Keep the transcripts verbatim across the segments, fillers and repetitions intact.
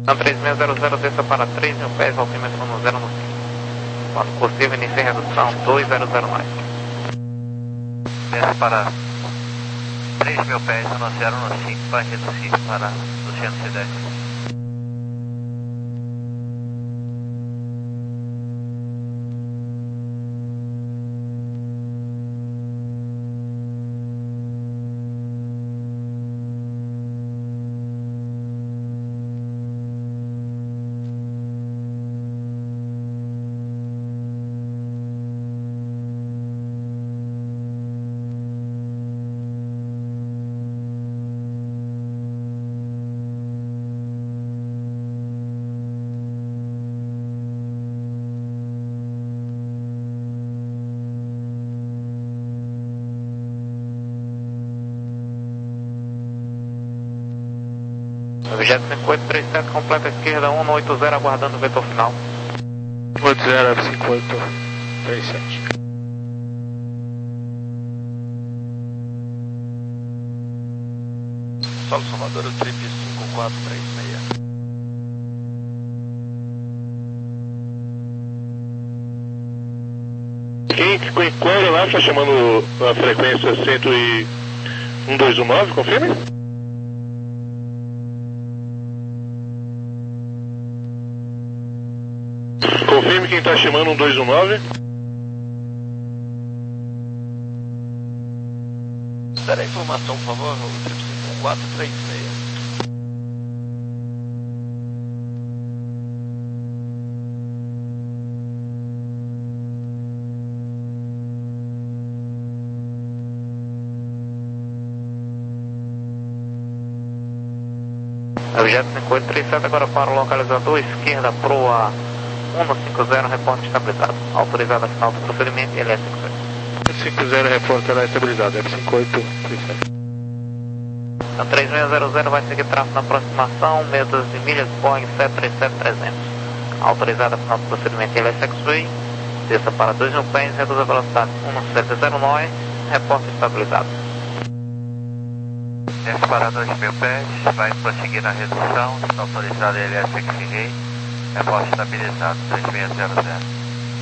três seis zero zero, desça para três mil pés, altímetro no zero no cinco. Quando possível, inicie redução dois zero zero nove. Desça para três mil pés no zero no cinco, vai reduzir para duzentos e dez. Objeto cinco oito três sete, completa a esquerda, um oito zero, aguardando o vetor final. um oito zero, F cinco oito três sete. Solo Salvador, o trip cinco quatro três seis. Quem, qual é lá está chamando a frequência cento e um dois um nove, confirme? Confirme quem está chamando um dois um nove. Espera a informação, por favor, o trip cinco quatro três seis. Objeto cinco oito três sete, agora para o localizador, esquerda, proa cento e cinquenta, reporte estabilizado. Autorizado a final do procedimento, L S cinco zero, reporte ela é estabilizado, F cinco oito três sete. Então três seis zero zero vai seguir tráfego na aproximação, metas de milhas Boeing sete três sete trezentos. Autorizado a final do procedimento, L S X-Ray, desça para dois mil pés, reduz a velocidade um sete zero nove, reporte estabilizado. Desce para dois mil pés, vai prosseguir na redução, está autorizado a L S X-Ray. Reporte estabilizado, três seis zero zero.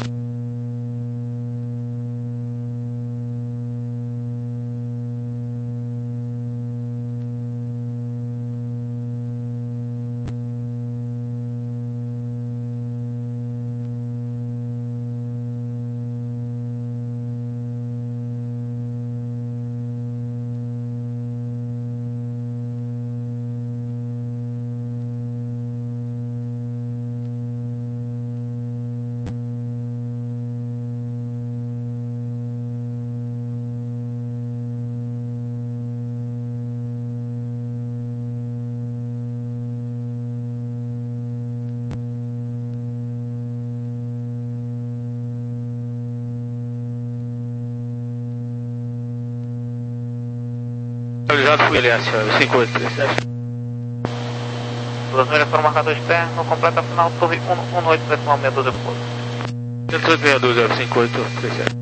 Estabilizado foi L S cinco oito três sete. Duas milhas para o marcador externo, completa a final, torre um oito decimal seis doze pouso. cento e oito seis doze, F cinco oito três sete.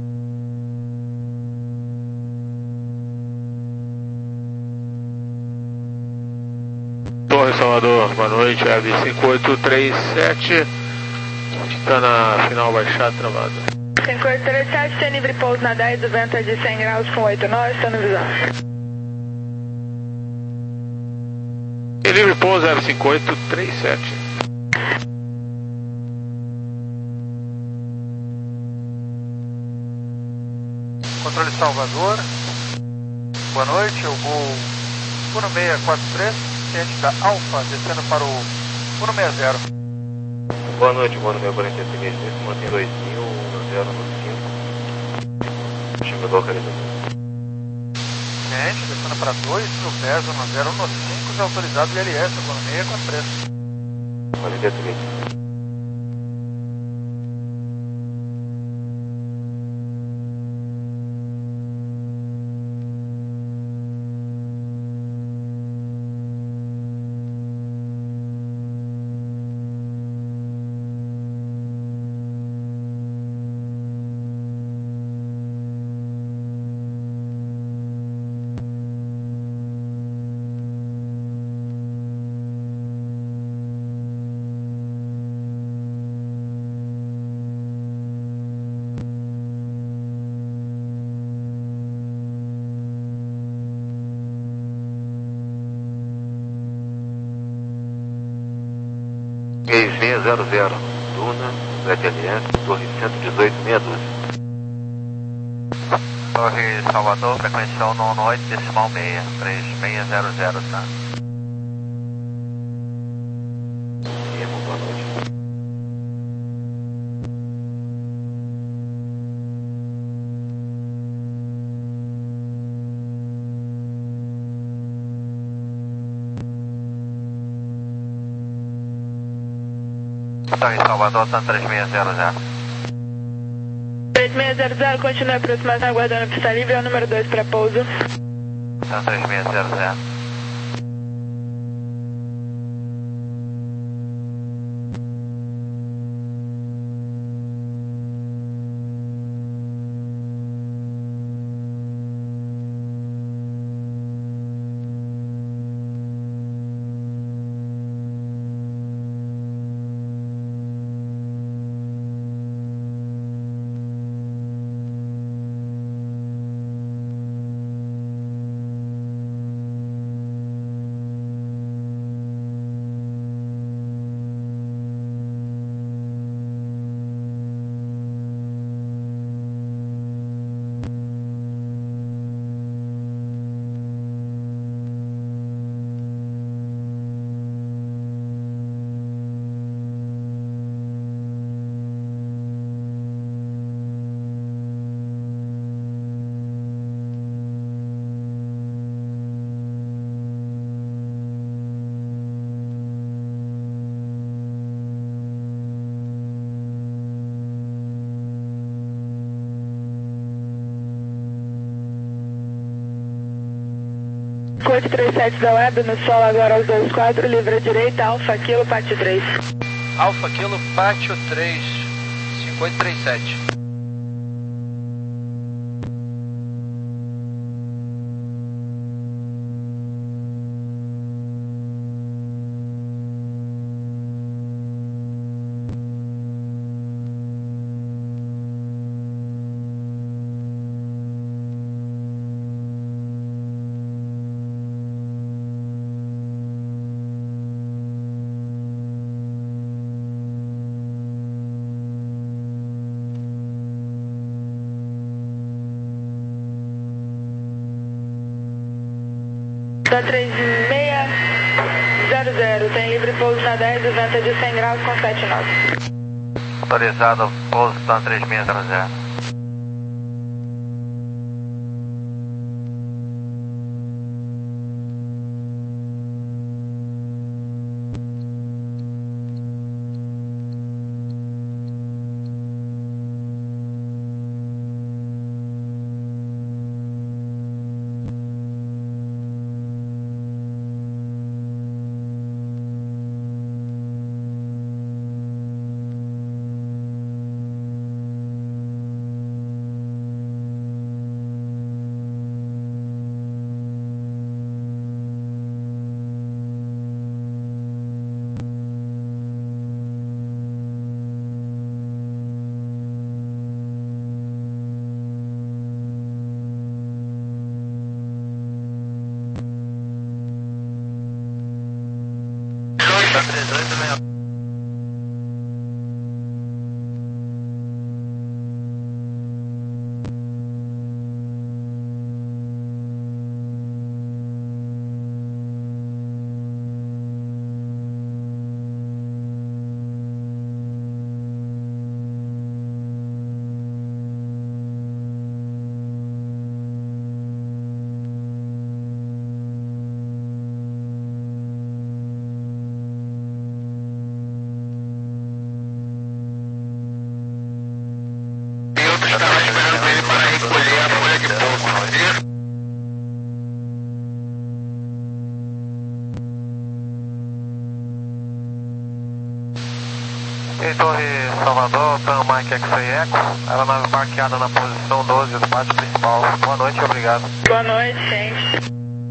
Torre Salvador, boa noite, F cinco oito três sete. Está na final baixada, travada. cinco oito três sete, tem livre pouso na dez, o vento é de cem graus com oito nove, estou no visão. Tem livre pouso F cinco oito três sete. Controle Salvador, boa noite, eu vou um seis quatro três, ciente da Alfa, descendo para o um seis zero. Boa noite, boa noite, quarenta e seis, mantém dois mil, um zero no cinco. Chama a localização. Ciente, descendo para dois mil pés, um zero no cinco, autorizado I L S, seis quatro três. quarenta e três. três seis zero zero, Duna, sete L S, Torre cento e dezoito, meia dúzia. Torre Salvador, frequência nono oito, decimal meia, três seis zero zero, tá? Imo, boa noite. Torre Salvador, tá três seis zero zero. três seis zero zero, continue a aproximação aguardando a pista livre, é o número dois para pouso. Tá três seis zero zero. Coach trinta e sete da web, no solo agora aos dois quatro, livre à direita, Alfa Kilo, Pátio três. Alfa Kilo, Pátio três, cinco oito três sete. Da três seis zero zero, tem livre pouso na dez, o vento é de cem graus com sete nove. Autorizado pouso, tá três seis zero zero. Torre Salvador, Tan Mike X-Ray Echo, aeronave marqueada na posição doze do pátio principal. Boa noite, obrigado. Boa noite, gente.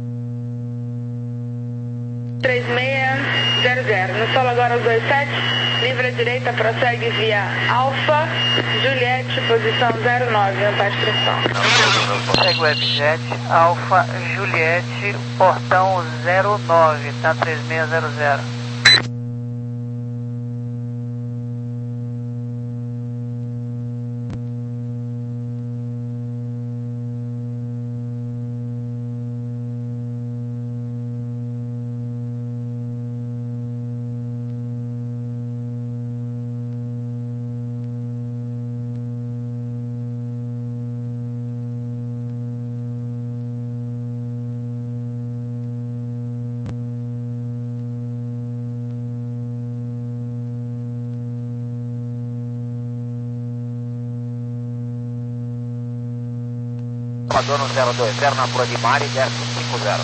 três seis zero zero, no solo agora aos dois sete, livre à direita, prossegue via Alfa, Juliette, posição zero nove, no pátio principal. Segue Webjet, Alfa, Juliette, portão zero nove, tá três seis zero zero. Salvador no zero dois zero na Proa de Mari, desce cinco zero.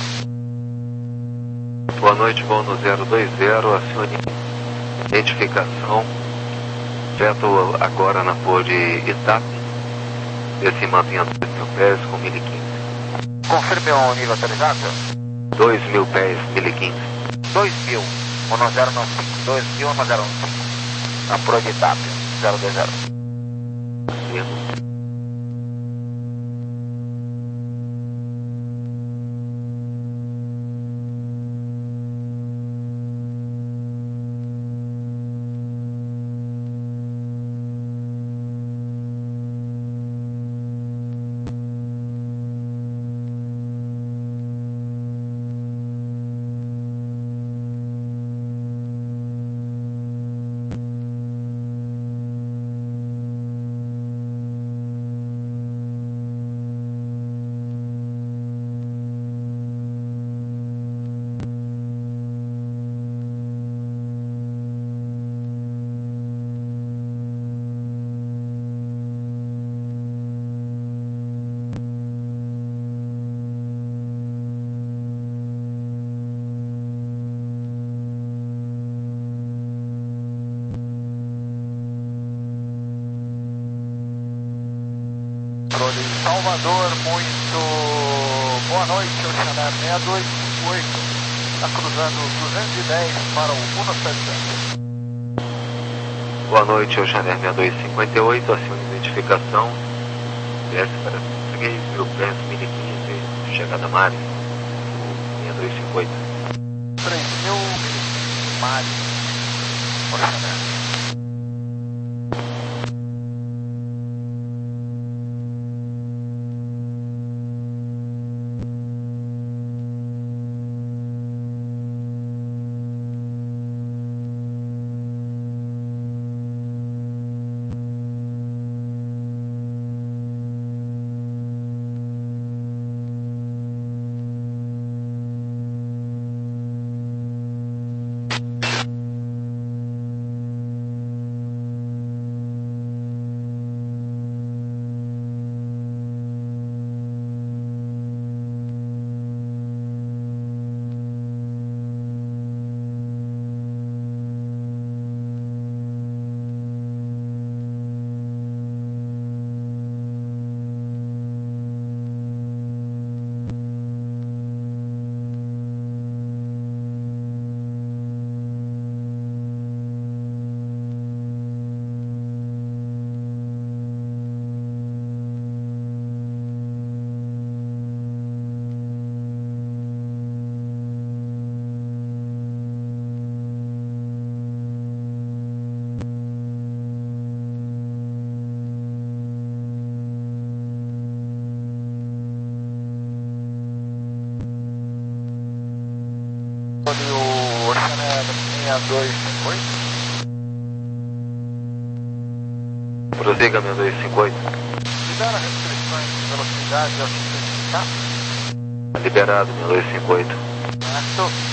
Boa noite, voo no zero dois zero, acione identificação. Veto agora na Proa de Itape, desce e mantenha dois mil pés com mil e quinze. Confirme o nível autorizado. dois mil pés, mil e quinze. dois mil, um zero nove cinco, dois mil, um zero nove cinco. Na Proa de Itape, zero dois zero. Sim. De Salvador, muito boa noite, Oceanar seis dois cinco oito, está cruzando duzentos e dez para o cento e setenta. Boa noite, Oceanar seis dois cinco oito, acione identificação, desce para três mil pés, mil e quinze, chegada a Mari, seis dois cinco oito. três mil, mil e quinze, Mari, Oceanar. O Oceanar seis dois cinco oito. Prossiga seis dois cinco oito. Libera restrições de velocidade ao certificar. Liberado seis dois cinco oito. Certo.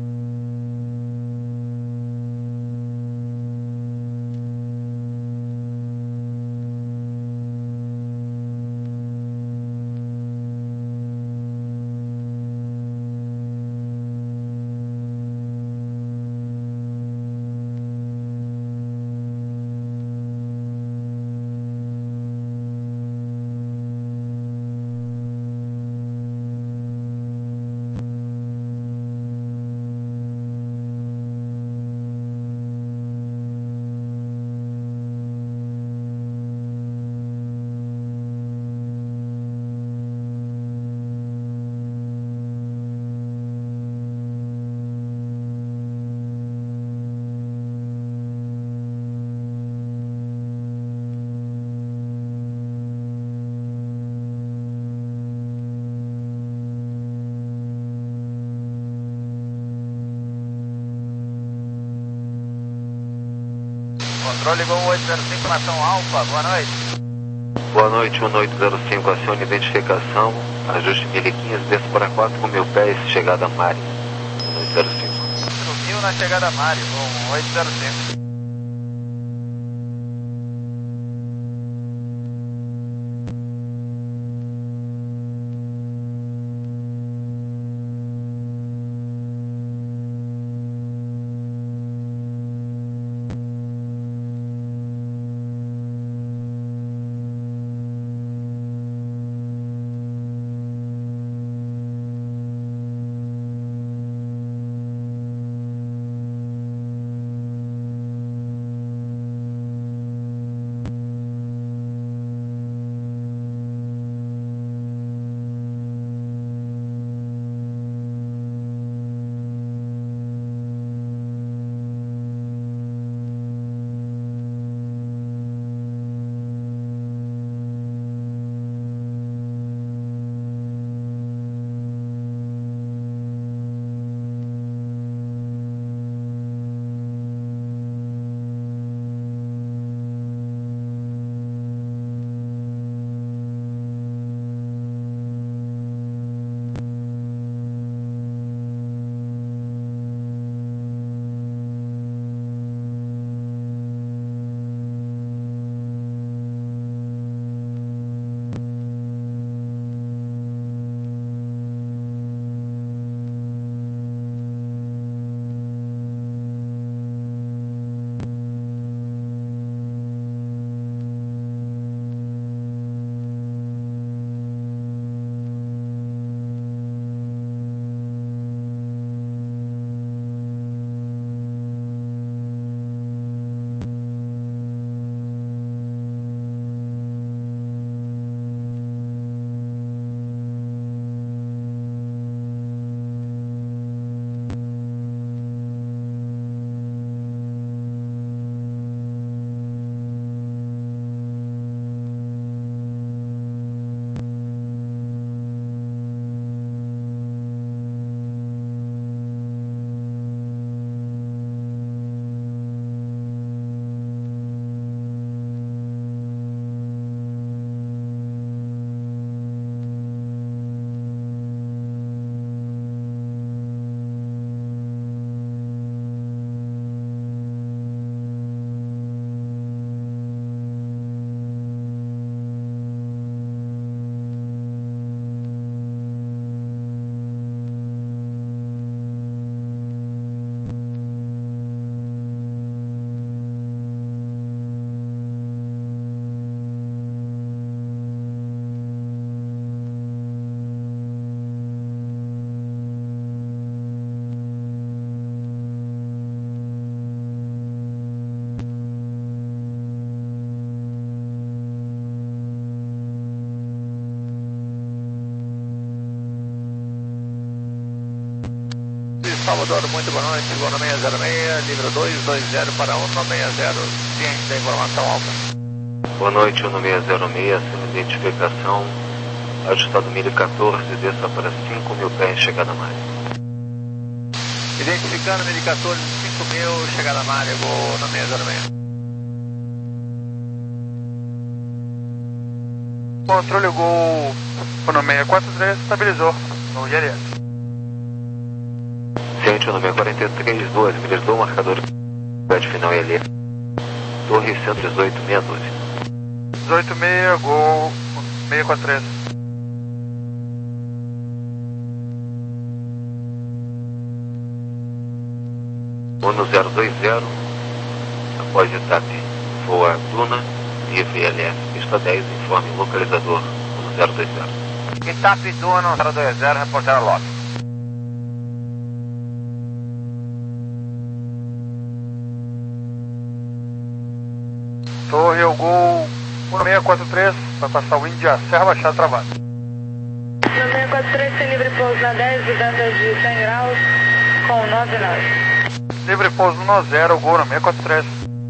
Controle Gol oito zero cinco, nação Alfa, boa noite. Boa noite, um oito zero cinco, acione identificação, ajuste mil e quinze, desça para quatro mil pés, chegada a Mari, um oito zero cinco. Subiu na chegada a Mari, um oito zero cinco. Salvador, muito boa noite, chegou na seis zero seis, livre dois dois zero para um no seis zero, ciente da informação alta. Boa noite, um no seis zero seis, sem identificação, ajustado milha quatorze, desça para cinco mil pés, chegada à Mária. Identificando milha quatorze, cinco mil, chegada à Mária, vou na seis zero seis. Controle Gol no seis quatro três, estabilizou no G L S. Ciente no seis quarenta e três, duas milhas do marcador, final L F, Torre cento e dezoito, meia dúzia. dezoito seis, Gol seis quatro três. um zero dois zero, após etape, voa Duna, livre L F, pista dez, informe localizador um zero dois zero. Etape Duna um zero dois zero, reportar a lote. Torre ao Gol seis quatro três, vai passar o Índia, Serra Baixada travada. No seis quatro três tem livre pouso na dez, mudança de cem graus, com nove nove. Livre pouso no zero, Gol no seis quatro três.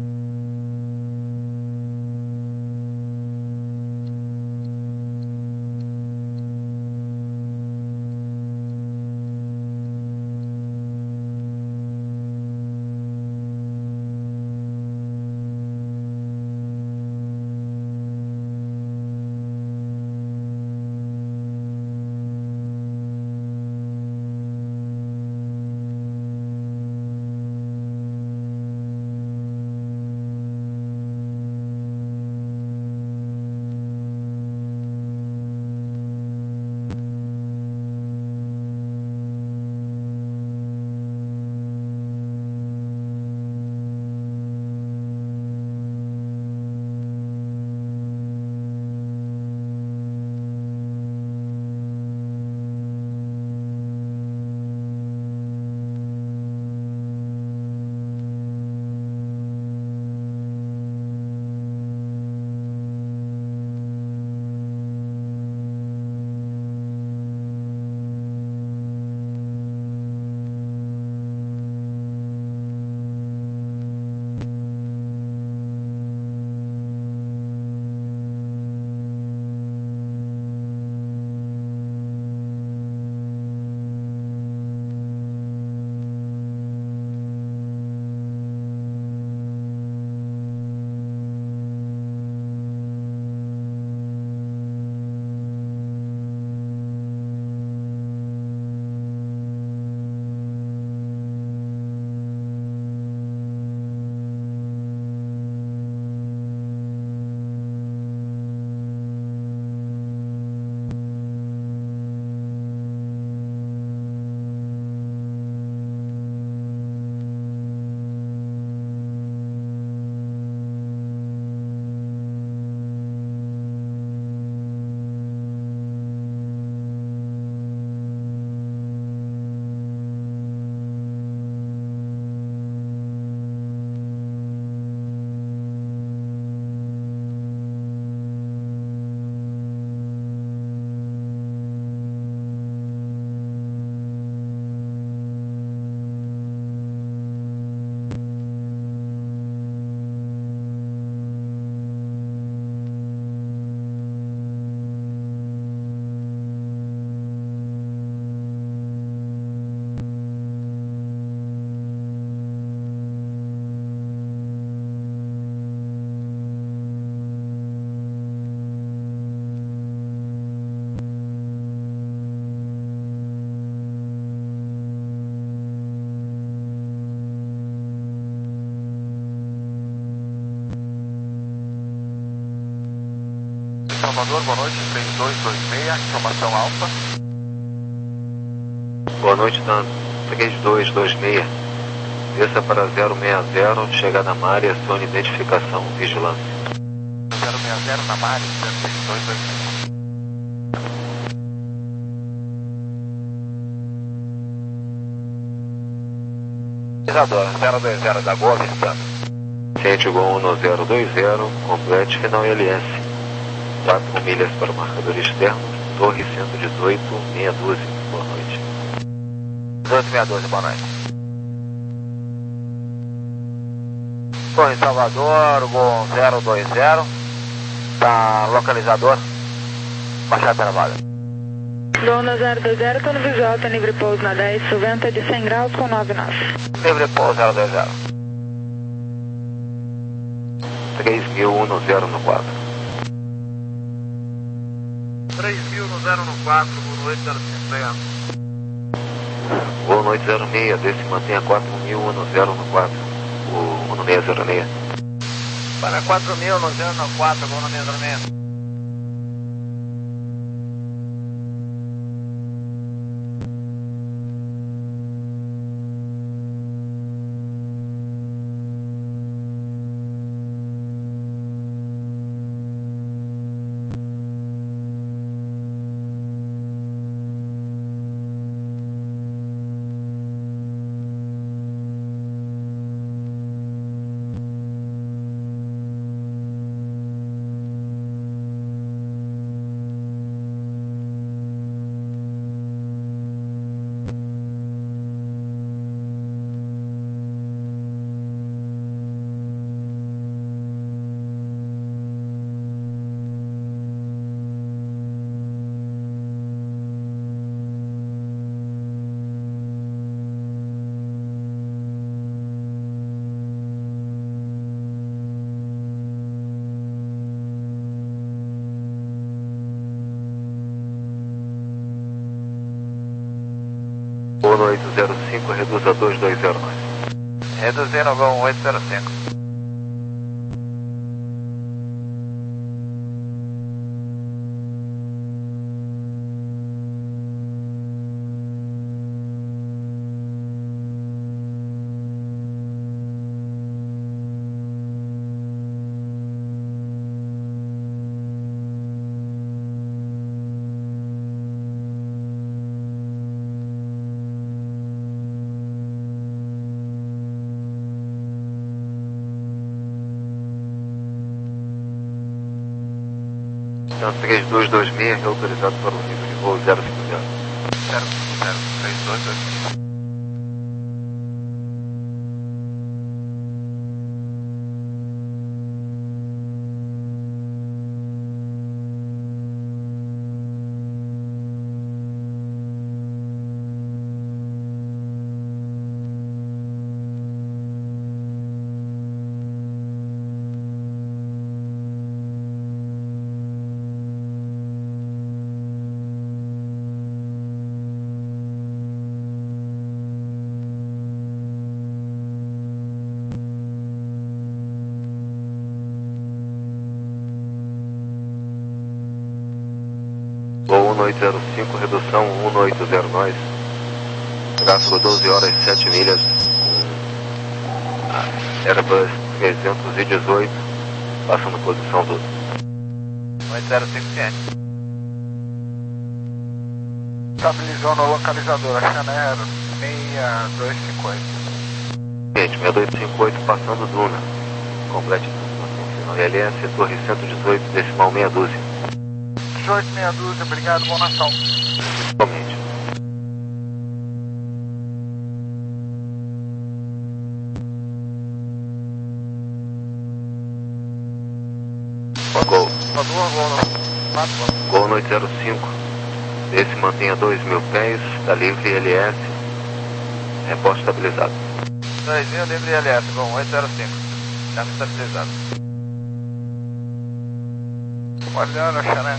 Salvador, boa noite, três dois dois seis, informação alfa. Boa noite, Dan, três dois dois seis, desça para zero seis zero, chegada à Mária, acione identificação, vigilância. zero seis zero na Mária, três dois dois seis. zero dois zero da Gol, visitando. Ciente Gol um zero dois zero, complete final L S. quatro milhas para o marcador externo, Torre cento e dezoito, meia dúzia, boa noite. dezoito seis doze, boa noite. Estou em Salvador, Gol zero dois zero. Tá localizador. Baixar trabalho. Dona zero dois zero, tô no visual, tá livre pouso na dez, vento de cem graus com nove nós. Livre pouso zero dois zero. três mil um no zero no quatro. três mil no zero no quatro, boa noite, zero cinco seis. Boa noite, zero seis, desse mantenha quatro mil um no zero no quatro. O um no seis zero seis. Para quatro mil no zero no quatro, boa noite, zero seis. Boa noite, zero cinco, reduz a dois dois zero nove. Reduzindo Gol oito zero cinco. Então, três dois dois seis, reautorizado para o nível de voo zero cinco zero. zero cinco zero, três dois dois seis. Gol um oito zero cinco, redução um oito zero nove. Tráfego doze horas sete milhas. Airbus trezentos e dezoito, passando posição doze. oito zero cinco ciente. Estabilizou no localizador, a Chanair seis dois cinco oito. Gente, seis dois cinco oito passando Duna. Complete tudo. L S, Torre cento e dezoito, decimal meia dúzia. dezoito meia dúzia, obrigado, boa nação. Somente. Gol. Gol oito zero cinco. Esse mantenha dois mil pés, está livre L S. Reporte estabilizado. dois mil livre L S, Gol oito zero cinco. Já estabilizado. Olhando a Chanair.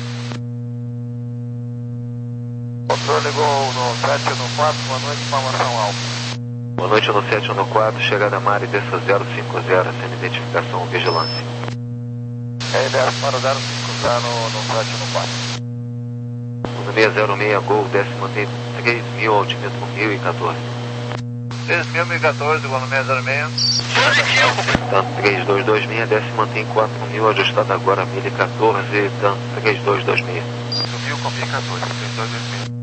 Controle Gol no sete no quatro, boa noite, informação alfa. Boa noite no sete no quatro, chegada Mari, desça zero cinco zero, sem identificação, vigilância. R dez para zero cinco zero no sete no quatro. No seis zero seis, Gol, desce mantém três mil, altímetro mil e quatorze. três mil e quatorze, igual no seis zero seis. Tanto três dois dois seis, desce mantém quatro mil, ajustado agora mil e quatorze, tanto três dois dois seis. Subiu com mil e quatorze, três dois dois seis.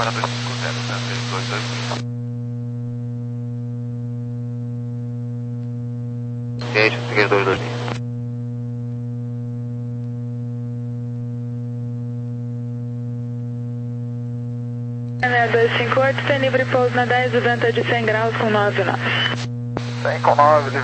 para dois cinco zero, três dois dois zero. Ciente, três dois dois zero. seis dois cinco oito, tem livre pouso na dez, o vento é de cem graus com nove nove. cem com nove,